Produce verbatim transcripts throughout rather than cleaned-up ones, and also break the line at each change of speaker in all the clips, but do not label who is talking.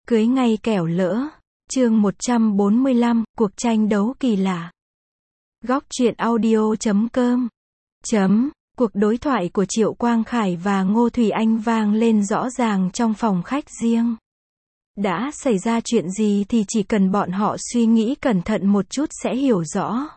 Cưới ngay kẻo lỡ. Chương một trăm bốn mươi lăm, cuộc tranh đấu kỳ lạ. Góc truyện audio chấm com. Chấm. Cuộc đối thoại của Triệu Quang Khải và Ngô Thủy Anh vang lên rõ ràng trong phòng khách riêng. Đã xảy ra chuyện gì thì chỉ cần bọn họ suy nghĩ cẩn thận một chút sẽ hiểu rõ.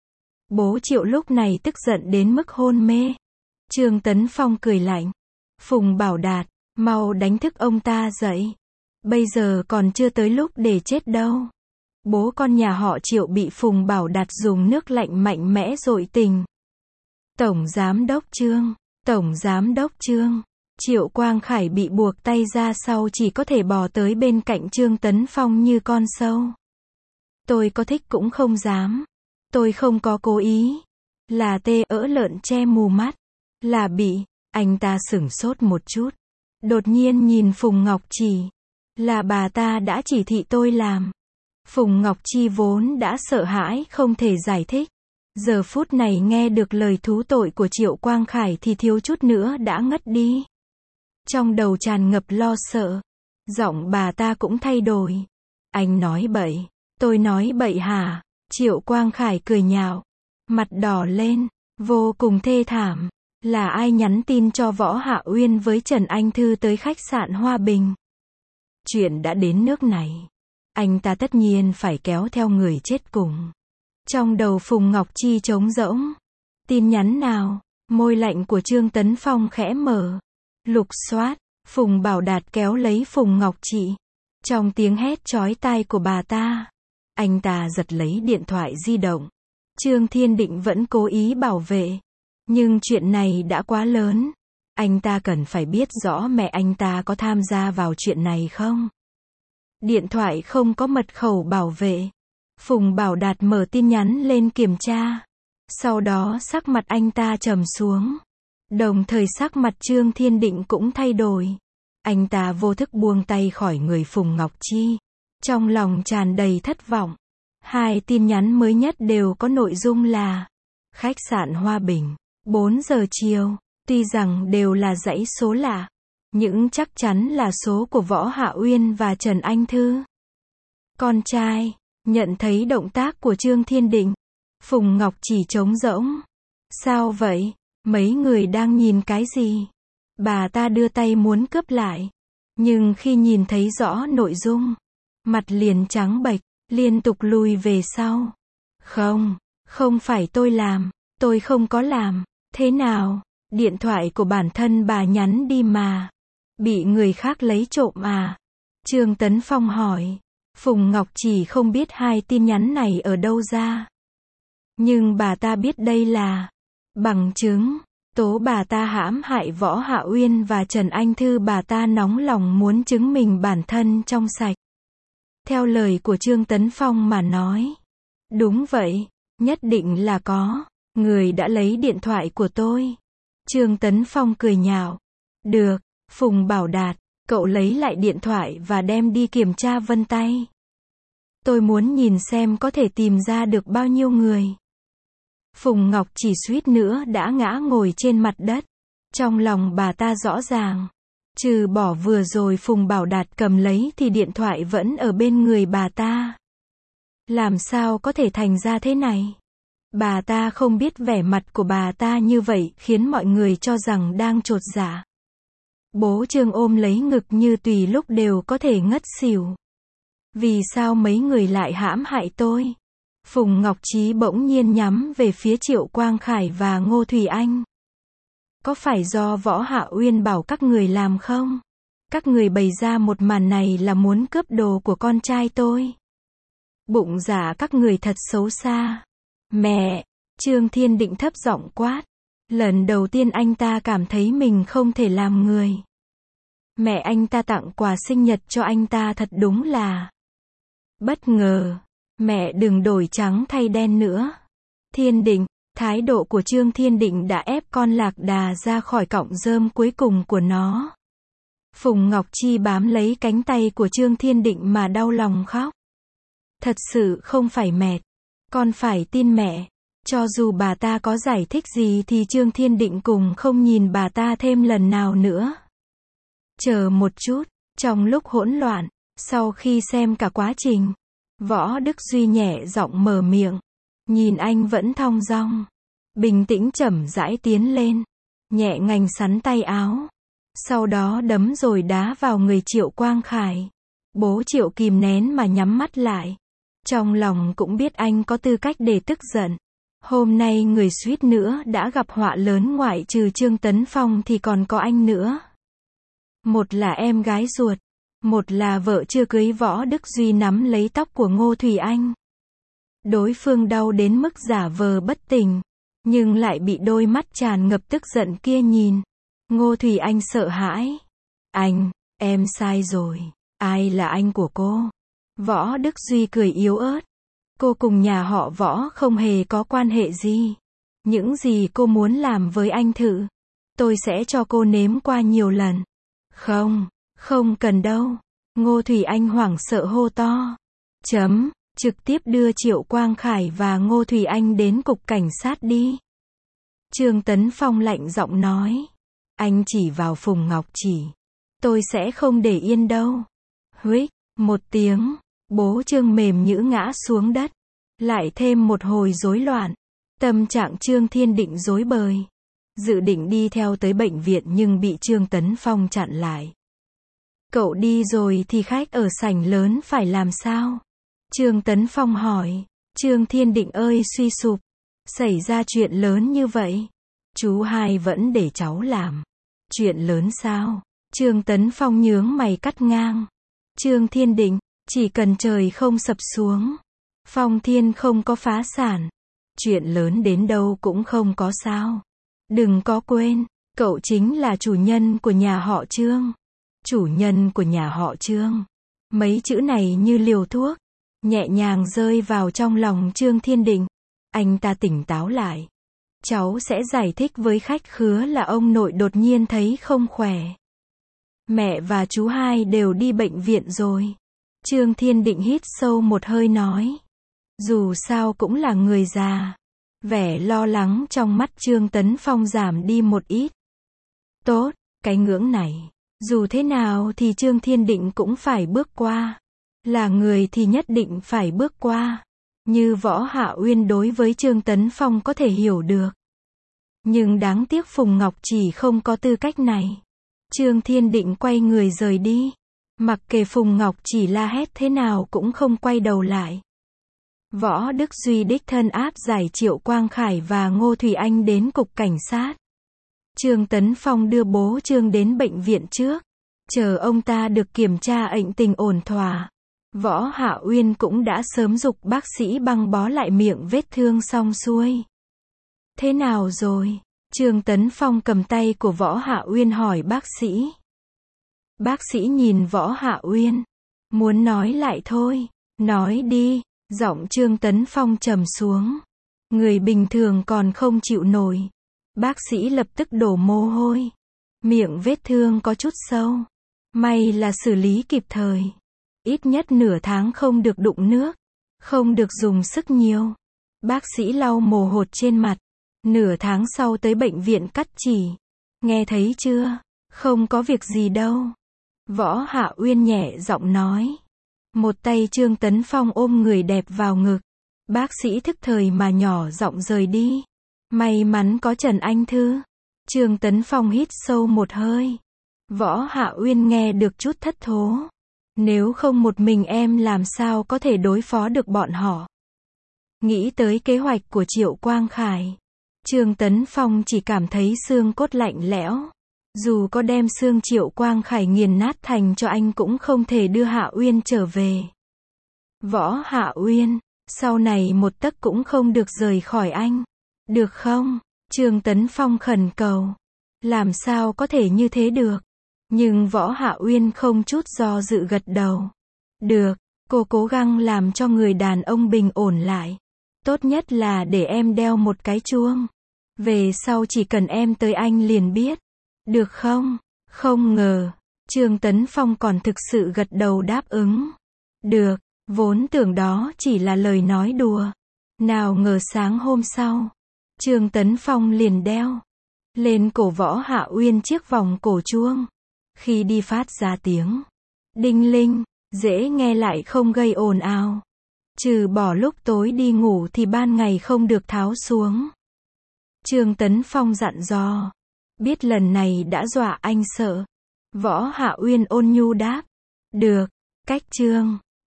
Bố Triệu lúc này tức giận đến mức hôn mê. Trương Tấn Phong cười lạnh. Phùng Bảo Đạt, mau đánh thức ông ta dậy. Bây giờ còn chưa tới lúc để chết đâu. Bố con nhà họ Triệu bị Phùng Bảo Đạt dùng nước lạnh mạnh mẽ dội tình. Tổng Giám đốc Trương, Tổng Giám đốc Trương. Triệu Quang Khải bị buộc tay ra sau chỉ có thể bò tới bên cạnh Trương Tấn Phong như con sâu. Tôi có thích cũng không dám. Tôi không có cố ý. Là tê ỡ lợn che mù mắt. Là bị. Anh ta sửng sốt một chút. Đột nhiên nhìn Phùng Ngọc Trì. Là bà ta đã chỉ thị tôi làm. Phùng Ngọc Chi vốn đã sợ hãi không thể giải thích. Giờ phút này nghe được lời thú tội của Triệu Quang Khải thì thiếu chút nữa đã ngất đi. Trong đầu tràn ngập lo sợ. Giọng bà ta cũng thay đổi. Anh nói bậy. Tôi nói bậy hả? Triệu Quang Khải cười nhạo. Mặt đỏ lên. Vô cùng thê thảm. Là ai nhắn tin cho Võ Hạ Uyên với Trần Anh Thư tới khách sạn Hoa Bình? Chuyện đã đến nước này. Anh ta tất nhiên phải kéo theo người chết cùng. Trong đầu Phùng Ngọc Chi trống rỗng. Tin nhắn nào? Môi lạnh của Trương Tấn Phong khẽ mở. Lục soát. Phùng Bảo Đạt kéo lấy Phùng Ngọc Chi. Trong tiếng hét chói tai của bà ta, anh ta giật lấy điện thoại di động. Trương Thiên Định vẫn cố ý bảo vệ. Nhưng chuyện này đã quá lớn. Anh ta cần phải biết rõ mẹ anh ta có tham gia vào chuyện này không. Điện thoại không có mật khẩu bảo vệ. Phùng Bảo Đạt mở tin nhắn lên kiểm tra. Sau đó sắc mặt anh ta trầm xuống. Đồng thời sắc mặt Trương Thiên Định cũng thay đổi. Anh ta vô thức buông tay khỏi người Phùng Ngọc Chi. Trong lòng tràn đầy thất vọng. Hai tin nhắn mới nhất đều có nội dung là khách sạn Hoa Bình, bốn giờ chiều. Tuy rằng đều là dãy số lạ, nhưng chắc chắn là số của Võ Hạ Uyên và Trần Anh Thư. Con trai, nhận thấy động tác của Trương Thiên Định. Phùng Ngọc chỉ trống rỗng. Sao vậy? Mấy người đang nhìn cái gì? Bà ta đưa tay muốn cướp lại. Nhưng khi nhìn thấy rõ nội dung, mặt liền trắng bệch, liên tục lùi về sau. Không, không phải tôi làm, tôi không có làm. Thế nào? Điện thoại của bản thân bà nhắn đi mà. Bị người khác lấy trộm à? Trương Tấn Phong hỏi. Phùng Ngọc chỉ không biết hai tin nhắn này ở đâu ra. Nhưng bà ta biết đây là bằng chứng. Tố bà ta hãm hại Võ Hạ Uyên và Trần Anh Thư. Bà ta nóng lòng muốn chứng minh bản thân trong sạch. Theo lời của Trương Tấn Phong mà nói. Đúng vậy, nhất định là có. Người đã lấy điện thoại của tôi. Trương Tấn Phong cười nhạo. Được, Phùng Bảo Đạt, cậu lấy lại điện thoại và đem đi kiểm tra vân tay. Tôi muốn nhìn xem có thể tìm ra được bao nhiêu người. Phùng Ngọc chỉ suýt nữa đã ngã ngồi trên mặt đất. Trong lòng bà ta rõ ràng. Trừ bỏ vừa rồi Phùng Bảo Đạt cầm lấy thì điện thoại vẫn ở bên người bà ta. Làm sao có thể thành ra thế này? Bà ta không biết vẻ mặt của bà ta như vậy khiến mọi người cho rằng đang chột dạ. Bố Trương ôm lấy ngực như tùy lúc đều có thể ngất xỉu. Vì sao mấy người lại hãm hại tôi? Phùng Ngọc Trí bỗng nhiên nhắm về phía Triệu Quang Khải và Ngô Thủy Anh. Có phải do Võ Hạ Uyên bảo các người làm không? Các người bày ra một màn này là muốn cướp đồ của con trai tôi. Bụng dạ các người thật xấu xa. Mẹ! Trương Thiên Định thấp giọng quát. Lần đầu tiên anh ta cảm thấy mình không thể làm người. Mẹ anh ta tặng quà sinh nhật cho anh ta thật đúng là bất ngờ. Mẹ đừng đổi trắng thay đen nữa. Thiên Định, thái độ của Trương Thiên Định đã ép con lạc đà ra khỏi cọng rơm cuối cùng của nó. Phùng Ngọc Chi bám lấy cánh tay của Trương Thiên Định mà đau lòng khóc. Thật sự không phải mệt. Con phải tin mẹ. Cho dù bà ta có giải thích gì thì Trương Thiên Định cùng không nhìn bà ta thêm lần nào nữa. Chờ một chút, trong lúc hỗn loạn, Sau khi xem cả quá trình, Võ Đức Duy nhẹ giọng mở miệng. Nhìn anh vẫn thong dong, bình tĩnh chậm rãi tiến lên, nhẹ nhàng sắn tay áo. Sau đó đấm rồi đá vào người Triệu Quang Khải. Bố Triệu kìm nén mà nhắm mắt lại. Trong lòng cũng biết anh có tư cách để tức giận. Hôm nay người suýt nữa đã gặp họa lớn, ngoại trừ Trương Tấn Phong thì còn có anh nữa. Một là em gái ruột, một là vợ chưa cưới. Võ Đức Duy nắm lấy tóc của Ngô Thủy Anh. Đối phương đau đến mức giả vờ bất tỉnh, nhưng lại bị đôi mắt tràn ngập tức giận kia nhìn. Ngô Thủy Anh sợ hãi. Anh, em sai rồi. Ai là anh của cô? Võ Đức Duy cười yếu ớt. Cô cùng nhà họ Võ không hề có quan hệ gì. Những gì cô muốn làm với anh thử, tôi sẽ cho cô nếm qua nhiều lần. Không, không cần đâu. Ngô Thủy Anh hoảng sợ hô to. Chấm, trực tiếp đưa Triệu Quang Khải và Ngô Thủy Anh đến cục cảnh sát đi. Trương Tấn Phong lạnh giọng nói. Anh chỉ vào Phùng Ngọc Chỉ. Tôi sẽ không để yên đâu. Huých, một tiếng, bố Trương mềm nhũn ngã xuống đất. Lại thêm một hồi rối loạn. Tâm trạng Trương Thiên Định rối bời. Dự định đi theo tới bệnh viện nhưng bị Trương Tấn Phong chặn lại. Cậu đi rồi thì khách ở sảnh lớn phải làm sao? Trương Tấn Phong hỏi. Trương Thiên Định ơi suy sụp. Xảy ra chuyện lớn như vậy. Chú hai vẫn để cháu làm. Chuyện lớn sao? Trương Tấn Phong nhướng mày cắt ngang. Trương Thiên Định, chỉ cần trời không sập xuống, Phong Thiên không có phá sản, chuyện lớn đến đâu cũng không có sao. Đừng có quên, cậu chính là chủ nhân của nhà họ Trương. Chủ nhân của nhà họ Trương. Mấy chữ này như liều thuốc, nhẹ nhàng rơi vào trong lòng Trương Thiên Định. Anh ta tỉnh táo lại. Cháu sẽ giải thích với khách khứa là ông nội đột nhiên thấy không khỏe. Mẹ và chú hai đều đi bệnh viện rồi. Trương Thiên Định hít sâu một hơi nói. Dù sao cũng là người già. Vẻ lo lắng trong mắt Trương Tấn Phong giảm đi một ít. Tốt, cái ngưỡng này, dù thế nào thì Trương Thiên Định cũng phải bước qua. Là người thì nhất định phải bước qua. Như Võ Hạ Uyên đối với Trương Tấn Phong có thể hiểu được. Nhưng đáng tiếc Phùng Ngọc Chỉ không có tư cách này. Trương Thiên Định quay người rời đi. Mặc kệ Phùng Ngọc Chỉ la hét thế nào cũng không quay đầu lại. Võ Đức Duy đích thân áp giải Triệu Quang Khải và Ngô Thủy Anh đến cục cảnh sát. Trương Tấn Phong đưa bố Trương đến bệnh viện trước. Chờ ông ta được kiểm tra ệnh tình ổn thỏa. Võ Hạ Uyên cũng đã sớm giục bác sĩ băng bó lại miệng vết thương xong xuôi. Thế nào rồi? Trương Tấn Phong cầm tay của Võ Hạ Uyên hỏi bác sĩ. Bác sĩ nhìn Võ Hạ Uyên. Muốn nói lại thôi. Nói đi. Giọng Trương Tấn Phong trầm xuống. Người bình thường còn không chịu nổi. Bác sĩ lập tức đổ mồ hôi. Miệng vết thương có chút sâu. May là xử lý kịp thời. Ít nhất nửa tháng không được đụng nước. Không được dùng sức nhiều. Bác sĩ lau mồ hột trên mặt. Nửa tháng sau tới bệnh viện cắt chỉ. Nghe thấy chưa? Không có việc gì đâu. Võ Hạ Uyên nhẹ giọng nói. Một tay Trương Tấn Phong ôm người đẹp vào ngực. Bác sĩ thức thời mà nhỏ giọng rời đi. May mắn có Trần Anh Thư. Trương Tấn Phong hít sâu một hơi. Võ Hạ Uyên nghe được chút thất thố. Nếu không một mình em làm sao có thể đối phó được bọn họ. Nghĩ tới kế hoạch của Triệu Quang Khải. Trương Tấn Phong chỉ cảm thấy xương cốt lạnh lẽo. Dù có đem xương Triệu Quang Khải nghiền nát thành cho anh cũng không thể đưa Hạ Uyên trở về. Võ Hạ Uyên, sau này một tấc cũng không được rời khỏi anh. Được không? Trương Tấn Phong khẩn cầu. Làm sao có thể như thế được? Nhưng Võ Hạ Uyên không chút do dự gật đầu. Được, cô cố gắng làm cho người đàn ông bình ổn lại. Tốt nhất là để em đeo một cái chuông. Về sau chỉ cần em tới anh liền biết. Được không? Không ngờ, Trương Tấn Phong còn thực sự gật đầu đáp ứng. Được, vốn tưởng đó chỉ là lời nói đùa. Nào ngờ sáng hôm sau, Trương Tấn Phong liền đeo lên cổ Võ Hạ Uyên chiếc vòng cổ chuông. Khi đi phát ra tiếng đinh linh, Dễ nghe lại không gây ồn ào. Trừ bỏ lúc tối đi ngủ thì ban ngày không được tháo xuống. Trương Tấn Phong dặn dò. Biết lần này đã dọa anh sợ. Võ Hạ Uyên ôn nhu đáp. Được, cách Trương